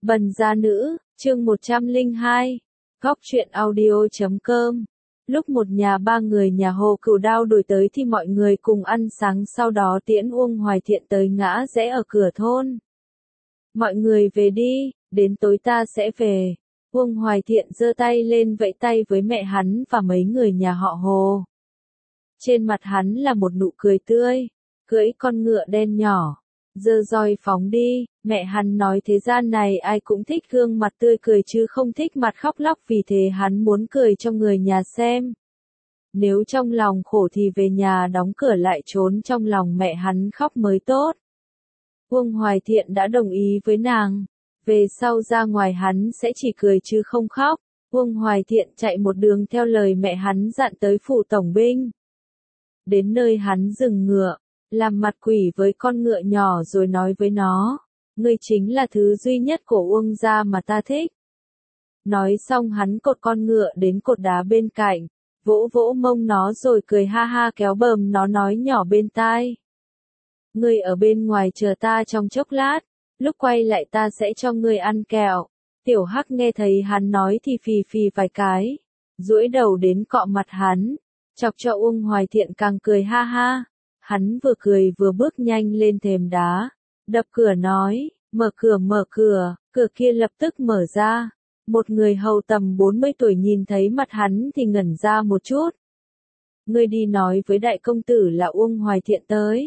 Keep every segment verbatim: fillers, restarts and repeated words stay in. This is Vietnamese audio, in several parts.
Bần gia nữ, chương một trăm lẻ hai, góc truyện audio chấm com. Lúc một nhà ba người nhà Hồ Cửu Đao đuổi tới thì mọi người cùng ăn sáng, sau đó tiễn Uông Hoài Thiện tới ngã rẽ ở cửa thôn. Mọi người về đi, đến tối ta sẽ về. Uông Hoài Thiện giơ tay lên vẫy tay với mẹ hắn và mấy người nhà họ Hồ. Trên mặt hắn là một nụ cười tươi, cưỡi con ngựa đen nhỏ, giơ roi phóng đi. Mẹ hắn nói thế gian này ai cũng thích gương mặt tươi cười chứ không thích mặt khóc lóc, vì thế hắn muốn cười cho người nhà xem. Nếu trong lòng khổ thì về nhà đóng cửa lại trốn trong lòng mẹ hắn khóc mới tốt. Uông Hoài Thiện đã đồng ý với nàng. Về sau ra ngoài hắn sẽ chỉ cười chứ không khóc. Uông Hoài Thiện chạy một đường theo lời mẹ hắn dặn tới phủ tổng binh. Đến nơi hắn dừng ngựa, làm mặt quỷ với con ngựa nhỏ rồi nói với nó, ngươi chính là thứ duy nhất của Uông gia mà ta thích. Nói xong hắn cột con ngựa đến cột đá bên cạnh, vỗ vỗ mông nó rồi cười ha ha kéo bờm nó nói nhỏ bên tai. Ngươi ở bên ngoài chờ ta trong chốc lát, lúc quay lại ta sẽ cho ngươi ăn kẹo. Tiểu Hắc nghe thấy hắn nói thì phì phì vài cái, duỗi đầu đến cọ mặt hắn, chọc cho Uông Hoài Thiện càng cười ha ha. Hắn vừa cười vừa bước nhanh lên thềm đá, đập cửa nói, mở cửa mở cửa, cửa kia lập tức mở ra. Một người hầu tầm bốn mươi tuổi nhìn thấy mặt hắn thì ngẩn ra một chút. Ngươi đi nói với đại công tử là Uông Hoài Thiện tới.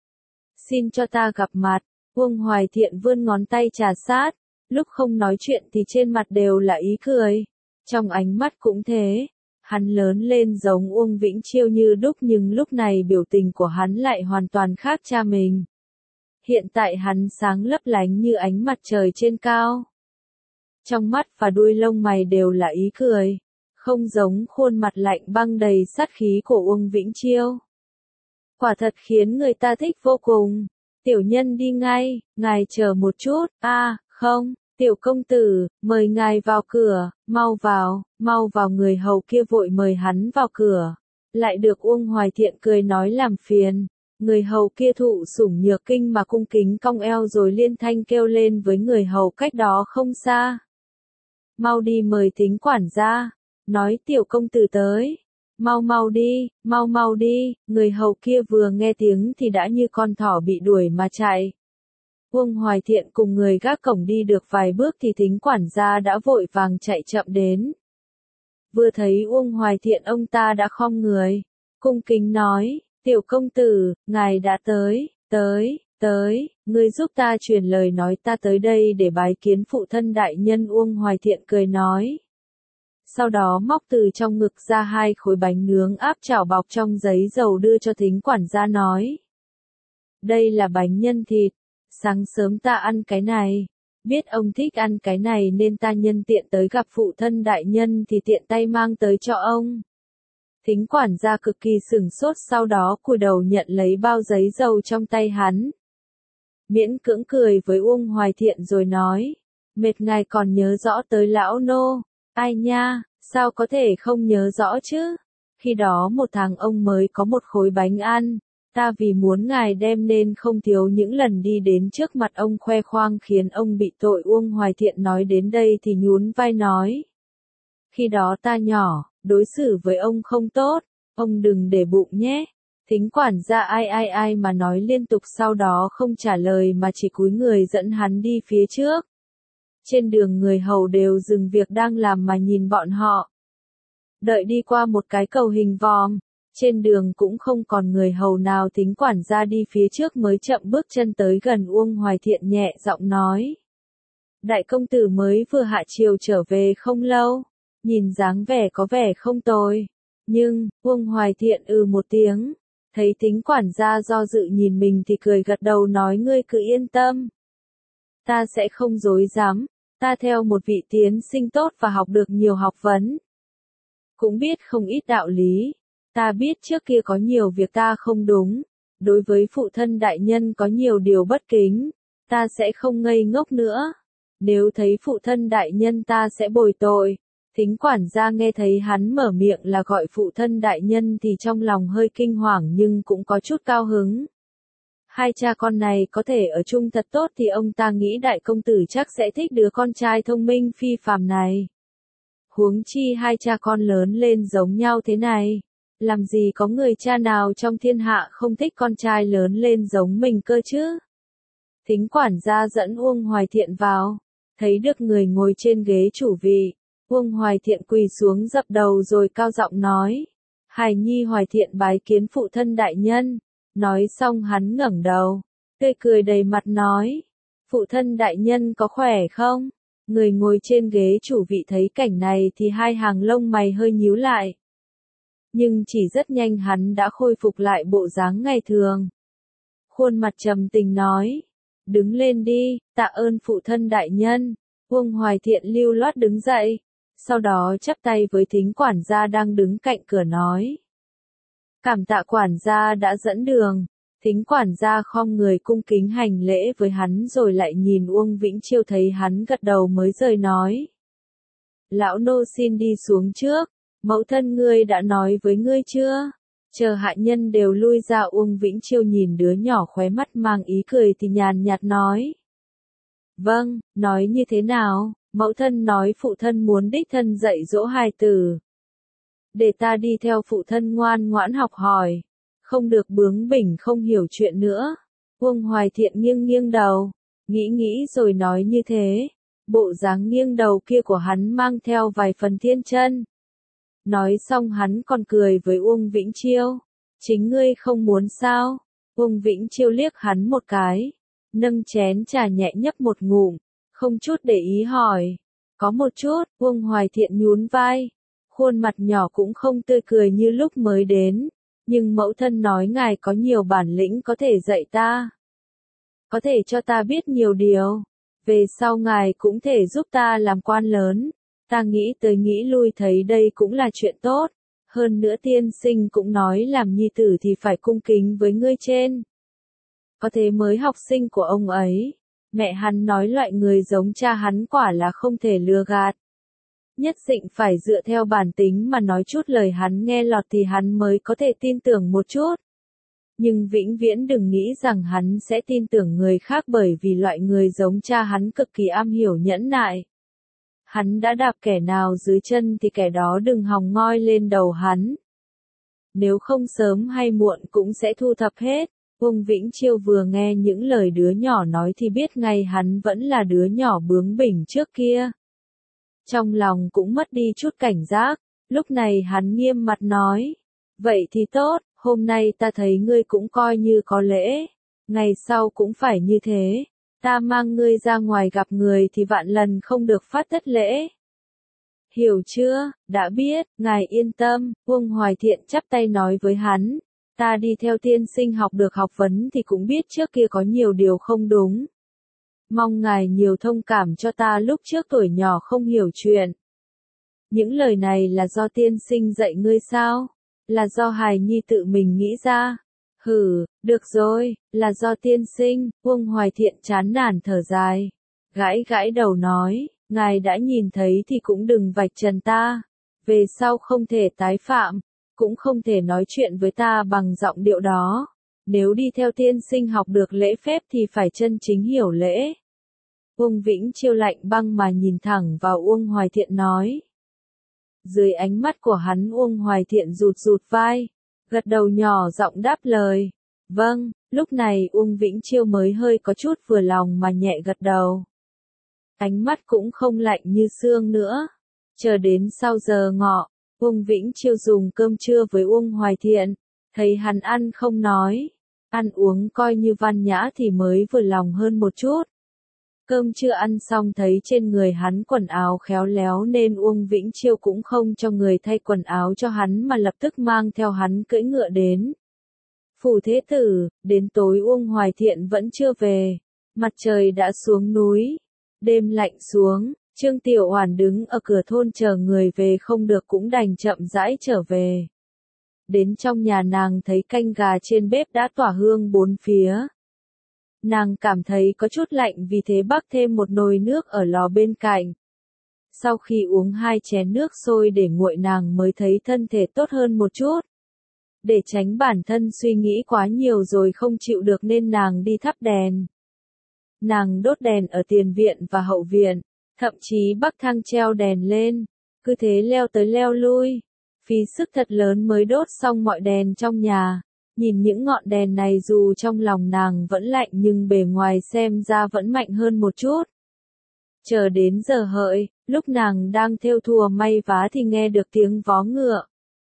Xin cho ta gặp mặt. Uông Hoài Thiện vươn ngón tay trà sát, lúc không nói chuyện thì trên mặt đều là ý cười, trong ánh mắt cũng thế. Hắn lớn lên giống Uông Vĩnh Chiêu như đúc, nhưng lúc này biểu tình của hắn lại hoàn toàn khác cha mình. Hiện tại hắn sáng lấp lánh như ánh mặt trời trên cao. Trong mắt và đuôi lông mày đều là ý cười, không giống khuôn mặt lạnh băng đầy sát khí của Uông Vĩnh Chiêu. Quả thật khiến người ta thích vô cùng. Tiểu nhân đi ngay, ngài chờ một chút. A, à, không. Tiểu công tử, mời ngài vào cửa, mau vào, mau vào. Người hầu kia vội mời hắn vào cửa, lại được Uông Hoài Thiện cười nói làm phiền. Người hầu kia thụ sủng nhược kinh mà cung kính cong eo rồi liên thanh kêu lên với người hầu cách đó không xa. Mau đi mời Thính quản gia, nói tiểu công tử tới. Mau mau đi, mau mau đi. Người hầu kia vừa nghe tiếng thì đã như con thỏ bị đuổi mà chạy. Uông Hoài Thiện cùng người gác cổng đi được vài bước thì Thính quản gia đã vội vàng chạy chậm đến. Vừa thấy Uông Hoài Thiện ông ta đã khom người, cung kính nói, tiểu công tử, ngài đã tới, tới, tới, ngươi giúp ta truyền lời nói ta tới đây để bái kiến phụ thân đại nhân. Uông Hoài Thiện cười nói. Sau đó móc từ trong ngực ra hai khối bánh nướng áp chảo bọc trong giấy dầu đưa cho Thính quản gia nói. Đây là bánh nhân thịt. Sáng sớm ta ăn cái này, biết ông thích ăn cái này nên ta nhân tiện tới gặp phụ thân đại nhân thì tiện tay mang tới cho ông. Thính quản gia cực kỳ sửng sốt, sau đó cúi đầu nhận lấy bao giấy dầu trong tay hắn. Miễn cưỡng cười với Uông Hoài Thiện rồi nói, mệt ngài còn nhớ rõ tới lão nô. Ai nha, sao có thể không nhớ rõ chứ? Khi đó một tháng ông mới có một khối bánh ăn. Ta vì muốn ngài đem nên không thiếu những lần đi đến trước mặt ông khoe khoang khiến ông bị tội. Uông Hoài Thiện nói đến đây thì nhún vai nói. Khi đó ta nhỏ, đối xử với ông không tốt, ông đừng để bụng nhé. Thính quản gia ai ai ai mà nói liên tục, sau đó không trả lời mà chỉ cúi người dẫn hắn đi phía trước. Trên đường người hầu đều dừng việc đang làm mà nhìn bọn họ. Đợi đi qua một cái cầu hình vòm. Trên đường cũng không còn người hầu nào, Thính quản gia đi phía trước mới chậm bước chân tới gần Uông Hoài Thiện nhẹ giọng nói. Đại công tử mới vừa hạ triều trở về không lâu, nhìn dáng vẻ có vẻ không tồi. Nhưng, Uông Hoài Thiện ừ một tiếng, thấy Thính quản gia do dự nhìn mình thì cười gật đầu nói ngươi cứ yên tâm. Ta sẽ không dối dám, ta theo một vị tiến sinh tốt và học được nhiều học vấn. Cũng biết không ít đạo lý. Ta biết trước kia có nhiều việc ta không đúng, đối với phụ thân đại nhân có nhiều điều bất kính, ta sẽ không ngây ngốc nữa. Nếu thấy phụ thân đại nhân ta sẽ bồi tội. Thính quản gia nghe thấy hắn mở miệng là gọi phụ thân đại nhân thì trong lòng hơi kinh hoàng nhưng cũng có chút cao hứng. Hai cha con này có thể ở chung thật tốt thì ông ta nghĩ đại công tử chắc sẽ thích đứa con trai thông minh phi phàm này. Huống chi hai cha con lớn lên giống nhau thế này. Làm gì có người cha nào trong thiên hạ không thích con trai lớn lên giống mình cơ chứ? Thính quản gia dẫn Uông Hoài Thiện vào. Thấy được người ngồi trên ghế chủ vị. Uông Hoài Thiện quỳ xuống dập đầu rồi cao giọng nói. Hài nhi Hoài Thiện bái kiến phụ thân đại nhân. Nói xong hắn ngẩng đầu. Tươi cười đầy mặt nói. Phụ thân đại nhân có khỏe không? Người ngồi trên ghế chủ vị thấy cảnh này thì hai hàng lông mày hơi nhíu lại. Nhưng chỉ rất nhanh hắn đã khôi phục lại bộ dáng ngày thường. Khuôn mặt trầm tình nói. Đứng lên đi, tạ ơn phụ thân đại nhân. Uông Hoài Thiện lưu loát đứng dậy. Sau đó chắp tay với thính quản gia đang đứng cạnh cửa nói. Cảm tạ quản gia đã dẫn đường. Thính quản gia khom người cung kính hành lễ với hắn rồi lại nhìn Uông Vĩnh Chiêu thấy hắn gật đầu mới rời nói. Lão nô xin đi xuống trước, mẫu thân ngươi đã nói với ngươi chưa? Chờ hạ nhân đều lui ra Uông Vĩnh Chiêu nhìn đứa nhỏ khóe mắt mang ý cười thì nhàn nhạt nói. Vâng, nói như thế nào? Mẫu thân nói phụ thân muốn đích thân dạy dỗ hài tử. Để ta đi theo phụ thân ngoan ngoãn học hỏi. Không được bướng bỉnh không hiểu chuyện nữa. Uông Hoài Thiện nghiêng nghiêng đầu. Nghĩ nghĩ rồi nói như thế. Bộ dáng nghiêng đầu kia của hắn mang theo vài phần thiên chân. Nói xong hắn còn cười với Uông Vĩnh Chiêu. Chính ngươi không muốn sao? Uông Vĩnh Chiêu liếc hắn một cái. Nâng chén trà nhẹ nhấp một ngụm. Không chút để ý hỏi. Có một chút, Uông Hoài Thiện nhún vai. Khuôn mặt nhỏ cũng không tươi cười như lúc mới đến. Nhưng mẫu thân nói ngài có nhiều bản lĩnh có thể dạy ta. Có thể cho ta biết nhiều điều. Về sau ngài cũng thể giúp ta làm quan lớn. Ta nghĩ tới nghĩ lui thấy đây cũng là chuyện tốt. Hơn nữa tiên sinh cũng nói làm nhi tử thì phải cung kính với ngươi trên. Có thế mới học sinh của ông ấy. Mẹ hắn nói loại người giống cha hắn quả là không thể lừa gạt. Nhất định phải dựa theo bản tính mà nói chút lời hắn nghe lọt thì hắn mới có thể tin tưởng một chút. Nhưng vĩnh viễn đừng nghĩ rằng hắn sẽ tin tưởng người khác bởi vì loại người giống cha hắn cực kỳ am hiểu nhẫn nại. Hắn đã đạp kẻ nào dưới chân thì kẻ đó đừng hòng ngoi lên đầu hắn. Nếu không sớm hay muộn cũng sẽ thu thập hết. Uông Vĩnh Chiêu vừa nghe những lời đứa nhỏ nói thì biết ngay hắn vẫn là đứa nhỏ bướng bỉnh trước kia. Trong lòng cũng mất đi chút cảnh giác, lúc này hắn nghiêm mặt nói. Vậy thì tốt, hôm nay ta thấy ngươi cũng coi như có lễ, ngày sau cũng phải như thế, ta mang ngươi ra ngoài gặp người thì vạn lần không được phát thất lễ. Hiểu chưa, đã biết, ngài yên tâm, Uông Hoài Thiện chắp tay nói với hắn, ta đi theo tiên sinh học được học vấn thì cũng biết trước kia có nhiều điều không đúng. Mong ngài nhiều thông cảm cho ta lúc trước tuổi nhỏ không hiểu chuyện. Những lời này là do tiên sinh dạy ngươi sao? Là do hài nhi tự mình nghĩ ra? Hừ, được rồi, là do tiên sinh. Uông Hoài Thiện chán nản thở dài. Gãi gãi đầu nói, ngài đã nhìn thấy thì cũng đừng vạch trần ta. Về sau không thể tái phạm, cũng không thể nói chuyện với ta bằng giọng điệu đó. Nếu đi theo tiên sinh học được lễ phép thì phải chân chính hiểu lễ. Uông Vĩnh Chiêu lạnh băng mà nhìn thẳng vào Uông Hoài Thiện nói. Dưới ánh mắt của hắn Uông Hoài Thiện rụt rụt vai, gật đầu nhỏ giọng đáp lời. Vâng, lúc này Uông Vĩnh Chiêu mới hơi có chút vừa lòng mà nhẹ gật đầu. Ánh mắt cũng không lạnh như xương nữa. Chờ đến sau giờ ngọ, Uông Vĩnh Chiêu dùng cơm trưa với Uông Hoài Thiện, thấy hắn ăn không nói, ăn uống coi như văn nhã thì mới vừa lòng hơn một chút. Cơm chưa ăn xong thấy trên người hắn quần áo khéo léo nên Uông Vĩnh Chiêu cũng không cho người thay quần áo cho hắn mà lập tức mang theo hắn cưỡi ngựa đến. Phủ Thế Tử, đến tối Uông Hoài Thiện vẫn chưa về, mặt trời đã xuống núi, đêm lạnh xuống, Trương Tiểu Oản đứng ở cửa thôn chờ người về không được cũng đành chậm rãi trở về. Đến trong nhà nàng thấy canh gà trên bếp đã tỏa hương bốn phía. Nàng cảm thấy có chút lạnh vì thế bắc thêm một nồi nước ở lò bên cạnh. Sau khi uống hai chén nước sôi để nguội nàng mới thấy thân thể tốt hơn một chút. để tránh bản thân suy nghĩ quá nhiều rồi không chịu được nên nàng đi thắp đèn. Nàng đốt đèn ở tiền viện và hậu viện, thậm chí bắc thang treo đèn lên, cứ thế leo tới leo lui, phí sức thật lớn mới đốt xong mọi đèn trong nhà. Nhìn những ngọn đèn này dù trong lòng nàng vẫn lạnh nhưng bề ngoài xem ra vẫn mạnh hơn một chút. Chờ đến giờ hợi, lúc nàng đang thêu thùa may vá thì nghe được tiếng vó ngựa.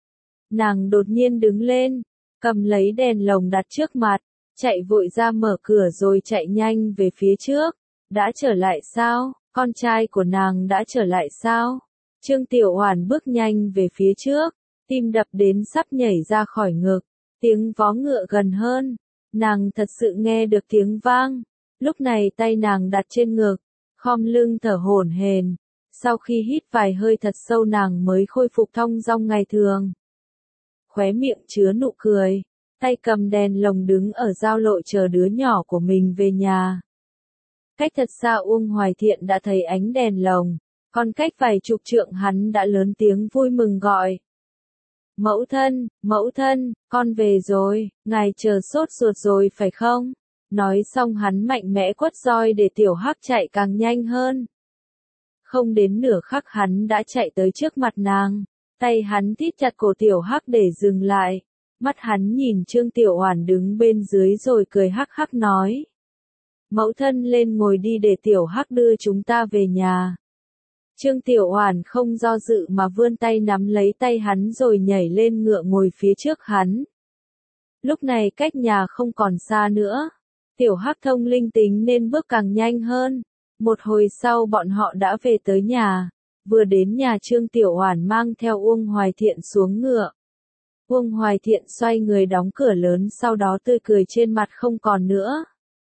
Nàng đột nhiên đứng lên, cầm lấy đèn lồng đặt trước mặt, chạy vội ra mở cửa rồi chạy nhanh về phía trước. Đã trở lại sao? Con trai của nàng đã trở lại sao? Trương Tiểu Oản bước nhanh về phía trước, tim đập đến sắp nhảy ra khỏi ngực. Tiếng vó ngựa gần hơn, nàng thật sự nghe được tiếng vang. Lúc này tay nàng đặt trên ngực, khom lưng thở hổn hển. Sau khi hít vài hơi thật sâu nàng mới khôi phục thong dong ngày thường. Khóe miệng chứa nụ cười, tay cầm đèn lồng đứng ở giao lộ chờ đứa nhỏ của mình về nhà. Cách thật xa Uông Hoài Thiện đã thấy ánh đèn lồng, còn cách vài chục trượng hắn đã lớn tiếng vui mừng gọi. Mẫu thân, mẫu thân, con về rồi, ngài chờ sốt ruột rồi phải không? Nói xong hắn mạnh mẽ quất roi để tiểu hắc chạy càng nhanh hơn. Không đến nửa khắc hắn đã chạy tới trước mặt nàng, tay hắn thít chặt cổ tiểu hắc để dừng lại. Mắt hắn nhìn Trương Tiểu Oản đứng bên dưới rồi cười hắc hắc nói. Mẫu thân lên ngồi đi để tiểu hắc đưa chúng ta về nhà. Trương Tiểu Oản không do dự mà vươn tay nắm lấy tay hắn rồi nhảy lên ngựa ngồi phía trước hắn. Lúc này cách nhà không còn xa nữa. Tiểu Hắc thông linh tính nên bước càng nhanh hơn. Một hồi sau bọn họ đã về tới nhà. Vừa đến nhà Trương Tiểu Oản mang theo Uông Hoài Thiện xuống ngựa. Uông Hoài Thiện xoay người đóng cửa lớn sau đó tươi cười trên mặt không còn nữa.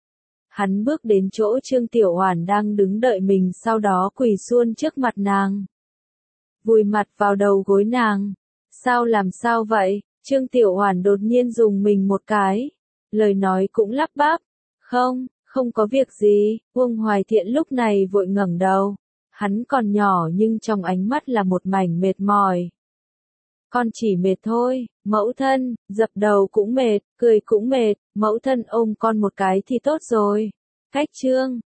Hắn bước đến chỗ Trương Tiểu Oản đang đứng đợi mình sau đó quỳ xuôn trước mặt nàng. Vùi mặt vào đầu gối nàng. Sao làm sao vậy? Trương Tiểu Oản đột nhiên dùng mình một cái. Lời nói cũng lắp bắp. Không, không có việc gì. Uông Hoài Thiện lúc này vội ngẩng đầu. Hắn còn nhỏ nhưng trong ánh mắt là một mảnh mệt mỏi. Con chỉ mệt thôi, mẫu thân, dập đầu cũng mệt, cười cũng mệt, mẫu thân ôm con một cái thì tốt rồi. Cách Trương